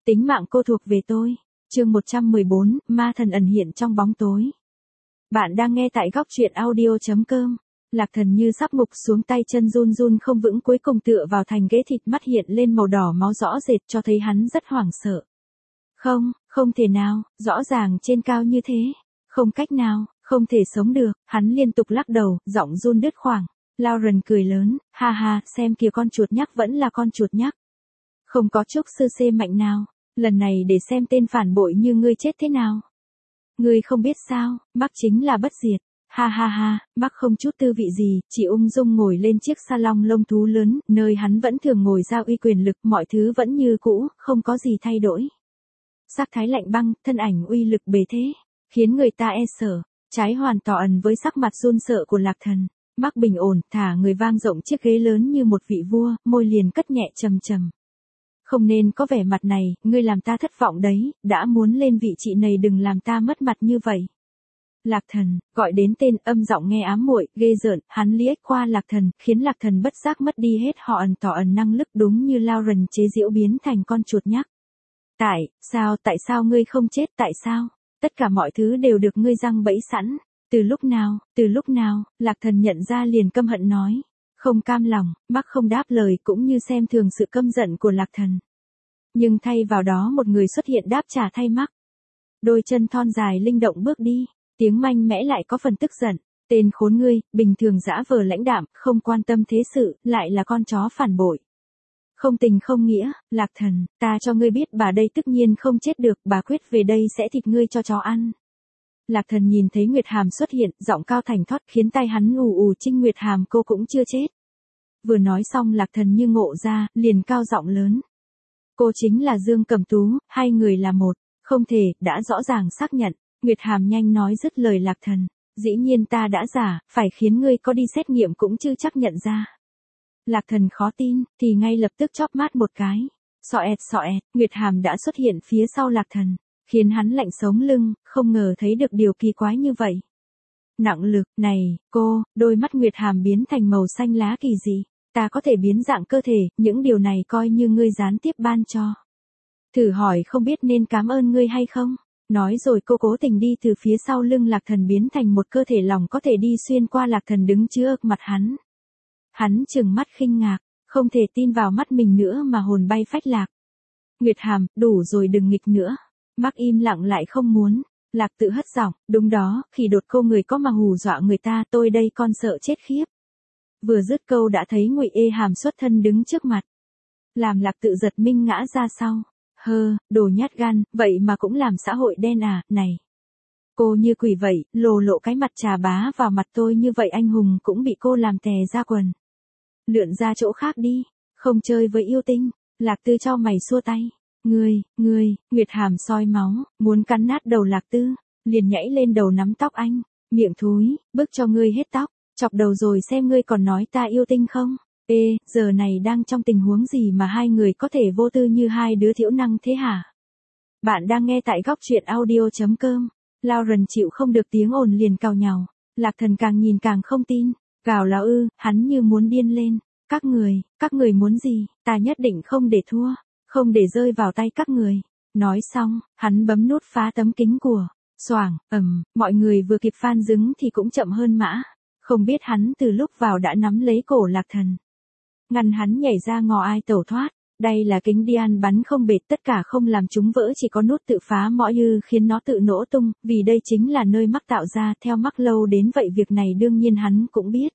Tính mạng cô thuộc về tôi. Chương 114, ma thần ẩn hiện trong bóng tối. Bạn đang nghe tại góc truyện audio.com. Lạc Thần như sắp ngục xuống, tay chân run run không vững, cuối cùng tựa vào thành ghế, thịt mắt hiện lên màu đỏ máu rõ rệt, cho thấy hắn rất hoảng sợ. Không thể nào, rõ ràng trên cao như thế. Không cách nào, không thể sống được, hắn liên tục lắc đầu, giọng run đứt khoảng. Lauren cười lớn, ha ha, xem kìa, con chuột nhắt vẫn là con chuột nhắt. Không có chút sơ sê mạnh nào, lần này để xem tên phản bội như ngươi chết thế nào. Ngươi không biết sao, Mark chính là bất diệt. Ha ha ha, Mark không chút tư vị gì, chỉ ung dung ngồi lên chiếc salon lông thú lớn, nơi hắn vẫn thường ngồi giao uy quyền lực, mọi thứ vẫn như cũ, không có gì thay đổi. Sắc thái lạnh băng, thân ảnh uy lực bề thế, khiến người ta e sợ, trái hoàn toàn với sắc mặt run sợ của Lạc Thần. Mark bình ổn, thả người vang rộng chiếc ghế lớn như một vị vua, môi liền cất nhẹ trầm trầm. Không nên có vẻ mặt này, ngươi làm ta thất vọng đấy, đã muốn lên vị trí này đừng làm ta mất mặt như vậy. Lạc Thần, gọi đến tên, âm giọng nghe ám muội, ghê rợn, hắn liếc qua Lạc Thần, khiến Lạc Thần bất giác mất đi hết họ ẩn tỏ ẩn năng lực, đúng như Lauren chế giễu biến thành con chuột nhắt. Tại sao ngươi không chết, tại sao? Tất cả mọi thứ đều được ngươi giăng bẫy sẵn. Từ lúc nào, Lạc Thần nhận ra liền căm hận nói. Không cam lòng, Mark không đáp lời, cũng như xem thường sự căm giận của Lạc Thần. Nhưng thay vào đó một người xuất hiện đáp trả thay Mark. Đôi chân thon dài linh động bước đi, tiếng mạnh mẽ lại có phần tức giận. Tên khốn ngươi, bình thường dã vờ lãnh đạm, không quan tâm thế sự, lại là con chó phản bội. Không tình không nghĩa, Lạc Thần, ta cho ngươi biết bà đây tất nhiên không chết được, bà quyết về đây sẽ thịt ngươi cho chó ăn. Lạc Thần nhìn thấy Nguyệt Hàm xuất hiện, giọng cao thành thoát, khiến tai hắn ù ù, Trinh Nguyệt Hàm cô cũng chưa chết. Vừa nói xong Lạc Thần như ngộ ra, liền cao giọng lớn. Cô chính là Dương Cẩm Tú, hai người là một, không thể, đã rõ ràng xác nhận. Nguyệt Hàm nhanh nói dứt lời Lạc Thần, dĩ nhiên ta đã giả, phải khiến ngươi có đi xét nghiệm cũng chưa chắc nhận ra. Lạc Thần khó tin, thì ngay lập tức chóp mát một cái. Xọ ẹt, Nguyệt Hàm đã xuất hiện phía sau Lạc Thần, khiến hắn lạnh sống lưng, không ngờ thấy được điều kỳ quái như vậy. Nặng lực, này, cô, đôi mắt Nguyệt Hàm biến thành màu xanh lá kỳ dị, ta có thể biến dạng cơ thể, những điều này coi như ngươi gián tiếp ban cho. Thử hỏi không biết nên cảm ơn ngươi hay không? Nói rồi cô cố tình đi từ phía sau lưng Lạc Thần biến thành một cơ thể lòng có thể đi xuyên qua Lạc Thần đứng trước mặt hắn. Hắn trừng mắt khinh ngạc, không thể tin vào mắt mình nữa mà hồn bay phách lạc. Nguyệt Hàm, đủ rồi đừng nghịch nữa. Mark im lặng lại không muốn. Lạc tự hất giọng, đúng đó, khi đột cô người có mà hù dọa người ta, tôi đây con sợ chết khiếp. Vừa dứt câu đã thấy Ngụy Ê Hàm xuất thân đứng trước mặt. Làm Lạc tự giật mình ngã ra sau. Đồ nhát gan, vậy mà cũng làm xã hội đen à, này. Cô như quỷ vậy, lộ cái mặt trà bá vào mặt tôi như vậy, anh hùng cũng bị cô làm tè ra quần. Lượn ra chỗ khác đi, không chơi với yêu tinh. Lạc Tư cho mày xua tay. Ngươi, Nguyệt Hàm soi máu, muốn cắn nát đầu Lạc Tư, liền nhảy lên đầu nắm tóc anh, miệng thúi, bức cho ngươi hết tóc, chọc đầu rồi xem ngươi còn nói ta yêu tinh không. Giờ này đang trong tình huống gì mà hai người có thể vô tư như hai đứa thiểu năng thế hả? Bạn đang nghe tại góc truyện audio.com. Lauren chịu không được tiếng ồn liền cào nhàu. Lạc Thần càng nhìn càng không tin, gào là hắn như muốn điên lên. Các người muốn gì, ta nhất định không để thua, không để rơi vào tay các người. Nói xong, hắn bấm nút phá tấm kính của. Xoảng, mọi người vừa kịp phan dứng thì cũng chậm hơn mã. Không biết hắn từ lúc vào đã nắm lấy cổ Lạc Thần, ngăn hắn nhảy ra ngò ai tẩu thoát. Đây là kính Dian bắn không bệt, tất cả không làm chúng vỡ, chỉ có nút tự phá mọi như khiến nó tự nổ tung, vì đây chính là nơi Mark tạo ra, theo Mark lâu đến vậy việc này đương nhiên hắn cũng biết.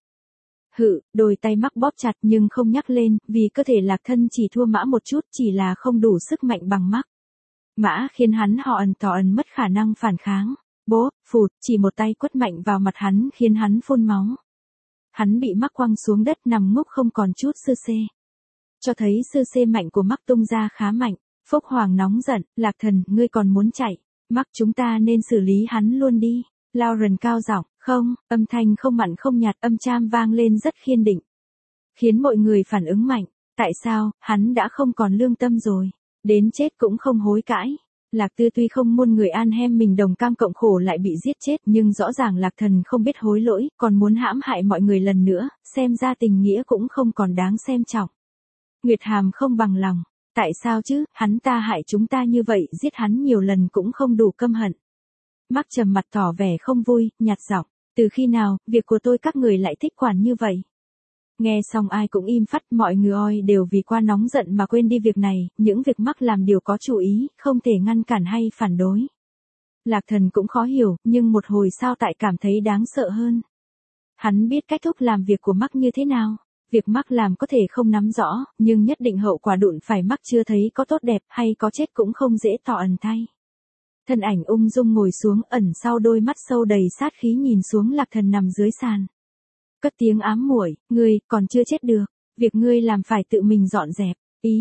Đôi tay Mark bóp chặt nhưng không nhắc lên, vì cơ thể Lạc Thân chỉ thua mã một chút, chỉ là không đủ sức mạnh bằng Mark. Mã khiến hắn họ ẩn mất khả năng phản kháng. Chỉ một tay quất mạnh vào mặt hắn khiến hắn phun máu. Hắn bị Mark quăng xuống đất nằm ngốc không còn chút sơ sê. Cho thấy sơ sê mạnh của Mark tung ra khá mạnh. Phúc Hoàng nóng giận, Lạc Thần, ngươi còn muốn chạy. Mark, chúng ta nên xử lý hắn luôn đi. Lauren cao giọng, không, âm thanh không mặn không nhạt, âm cham vang lên rất kiên định. Khiến mọi người phản ứng mạnh. Tại sao, hắn đã không còn lương tâm rồi. Đến chết cũng không hối cãi. Lạc Tư tuy không muôn người an hem mình đồng cam cộng khổ lại bị giết chết, nhưng rõ ràng Lạc Thần không biết hối lỗi, còn muốn hãm hại mọi người lần nữa, xem ra tình nghĩa cũng không còn đáng xem trọng. Nguyệt Hàm không bằng lòng, Tại sao chứ, hắn ta hại chúng ta như vậy, giết hắn nhiều lần cũng không đủ căm hận. Mark trầm mặt tỏ vẻ không vui, nhạt giọng, từ khi nào, việc của tôi các người lại thích quản như vậy. Nghe xong ai cũng im phắt, mọi người đều vì qua nóng giận mà quên đi việc này, những việc Mark làm đều có chủ ý, không thể ngăn cản hay phản đối. Lạc Thần cũng khó hiểu, nhưng một hồi sau tại cảm thấy đáng sợ hơn. Hắn biết cách thức làm việc của Mark như thế nào. Việc Mark làm có thể không nắm rõ, nhưng nhất định hậu quả đụng phải Mark chưa thấy có tốt đẹp hay có chết cũng không dễ tỏ ẩn thay. Thân ảnh ung dung ngồi xuống, ẩn sau đôi mắt sâu đầy sát khí nhìn xuống Lạc Thần nằm dưới sàn. Cất tiếng ám muội, ngươi còn chưa chết được, việc ngươi làm phải tự mình dọn dẹp,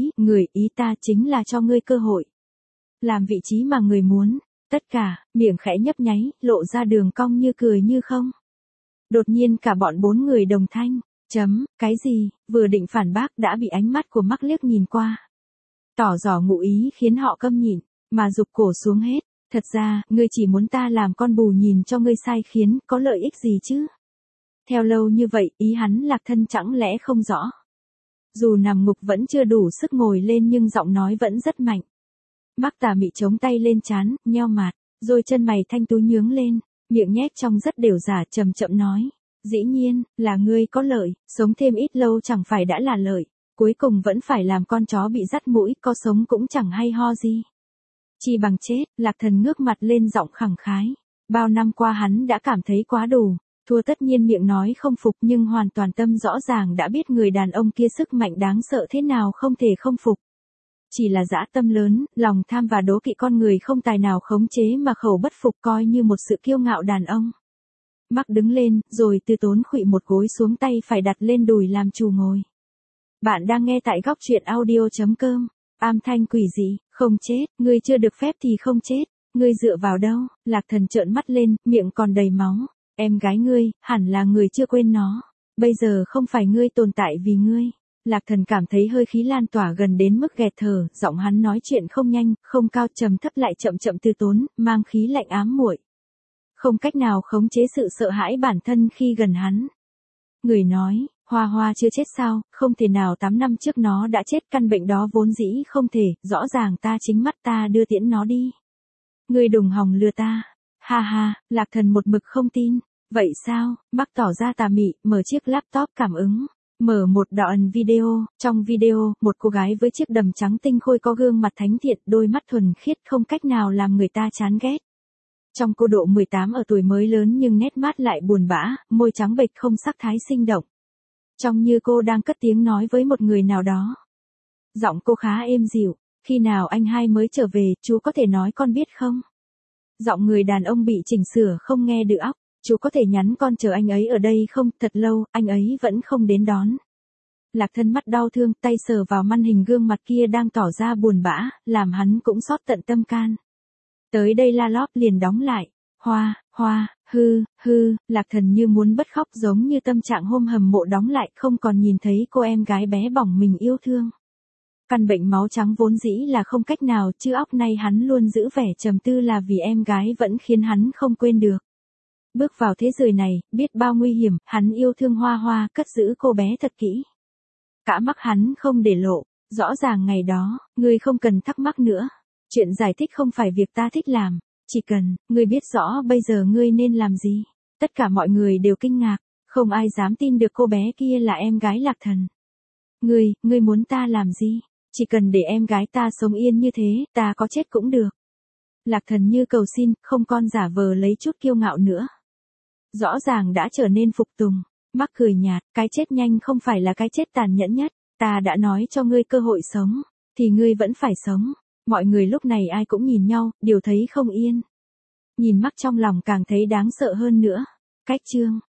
ý ta chính là cho ngươi cơ hội. Làm vị trí mà người muốn, tất cả, miệng khẽ nhấp nháy, lộ ra đường cong như cười như không. Đột nhiên cả bọn bốn người đồng thanh, cái gì, vừa định phản bác đã bị ánh mắt của Mark liếc nhìn qua. Tỏ rõ ngụ ý khiến họ câm nhịn, mà rụt cổ xuống hết, thật ra, ngươi chỉ muốn ta làm con bù nhìn cho ngươi sai khiến, có lợi ích gì chứ? Theo lâu như vậy, ý hắn Lạc Thân chẳng lẽ không rõ. Dù nằm ngục vẫn chưa đủ sức ngồi lên nhưng giọng nói vẫn rất mạnh. Mark tà mị chống tay lên trán, nheo mặt, rồi chân mày thanh tú nhướng lên, miệng nhét trong rất đều giả chậm chậm nói. Dĩ nhiên, là ngươi có lợi, sống thêm ít lâu chẳng phải đã là lợi, cuối cùng vẫn phải làm con chó bị dắt mũi, có sống cũng chẳng hay ho gì. Chỉ bằng chết, Lạc Thần ngước mặt lên giọng khẳng khái. Bao năm qua hắn đã cảm thấy quá đủ, thua tất nhiên miệng nói không phục nhưng hoàn toàn tâm rõ ràng đã biết người đàn ông kia sức mạnh đáng sợ thế nào không thể không phục. Chỉ là dã tâm lớn, lòng tham và đố kỵ con người không tài nào khống chế mà khẩu bất phục coi như một sự kiêu ngạo đàn ông. Mark đứng lên, rồi từ tốn khuỵu một gối xuống tay phải đặt lên đùi làm chủ ngồi. Bạn đang nghe tại góc truyện audio.com. Âm thanh quỷ dị, không chết, ngươi chưa được phép thì không chết, ngươi dựa vào đâu? Lạc Thần trợn mắt lên, miệng còn đầy máu. Em gái ngươi, hẳn là người chưa quên nó. Bây giờ không phải ngươi tồn tại vì ngươi. Lạc Thần cảm thấy hơi khí lan tỏa gần đến mức nghẹt thở, giọng hắn nói chuyện không nhanh, không cao, trầm thấp lại chậm chậm từ tốn, mang khí lạnh ám muội. Không cách nào khống chế sự sợ hãi bản thân khi gần hắn. Người nói, Hoa Hoa chưa chết sao, không thể nào 8 năm trước nó đã chết, căn bệnh đó vốn dĩ không thể, rõ ràng ta chính mắt ta đưa tiễn nó đi. Người đừng hòng lừa ta. Ha ha, Lạc Thần một mực không tin. Vậy sao? Mark tỏ ra tà mị, mở chiếc laptop cảm ứng. Mở một đoạn video, trong video, một cô gái với chiếc đầm trắng tinh khôi có gương mặt thánh thiện, đôi mắt thuần khiết không cách nào làm người ta chán ghét. Trong cô độ 18 ở tuổi mới lớn nhưng nét mắt lại buồn bã, môi trắng bệch không sắc thái sinh động. Trông như cô đang cất tiếng nói với một người nào đó. Giọng cô khá êm dịu, khi nào anh hai mới trở về, chú có thể nói con biết không? Giọng người đàn ông bị chỉnh sửa không nghe được óc, chú có thể nhắn con chờ anh ấy ở đây không, thật lâu, anh ấy vẫn không đến đón. Lạc Thân mắt đau thương, tay sờ vào màn hình gương mặt kia đang tỏ ra buồn bã, làm hắn cũng xót tận tâm can. Tới đây la lót liền đóng lại. Hoa, Lạc Thần như muốn bật khóc giống như tâm trạng hôm hầm mộ đóng lại không còn nhìn thấy cô em gái bé bỏng mình yêu thương. Căn bệnh máu trắng vốn dĩ là không cách nào chứ óc nay hắn luôn giữ vẻ trầm tư là vì em gái vẫn khiến hắn không quên được. Bước vào thế giới này, biết bao nguy hiểm, hắn yêu thương Hoa Hoa, cất giữ cô bé thật kỹ. Cả mắt hắn không để lộ, rõ ràng ngày đó, ngươi không cần thắc mắc nữa. Chuyện giải thích không phải việc ta thích làm, chỉ cần, ngươi biết rõ bây giờ ngươi nên làm gì. Tất cả mọi người đều kinh ngạc, không ai dám tin được cô bé kia là em gái Lạc Thần. Ngươi muốn ta làm gì? Chỉ cần để em gái ta sống yên như thế, ta có chết cũng được. Lạc Thần như cầu xin, không còn giả vờ lấy chút kiêu ngạo nữa. Rõ ràng đã trở nên phục tùng. Mark cười nhạt, cái chết nhanh không phải là cái chết tàn nhẫn nhất. Ta đã nói cho ngươi cơ hội sống, thì ngươi vẫn phải sống. Mọi người lúc này ai cũng nhìn nhau, đều thấy không yên. Nhìn Mark trong lòng càng thấy đáng sợ hơn nữa. Cách chương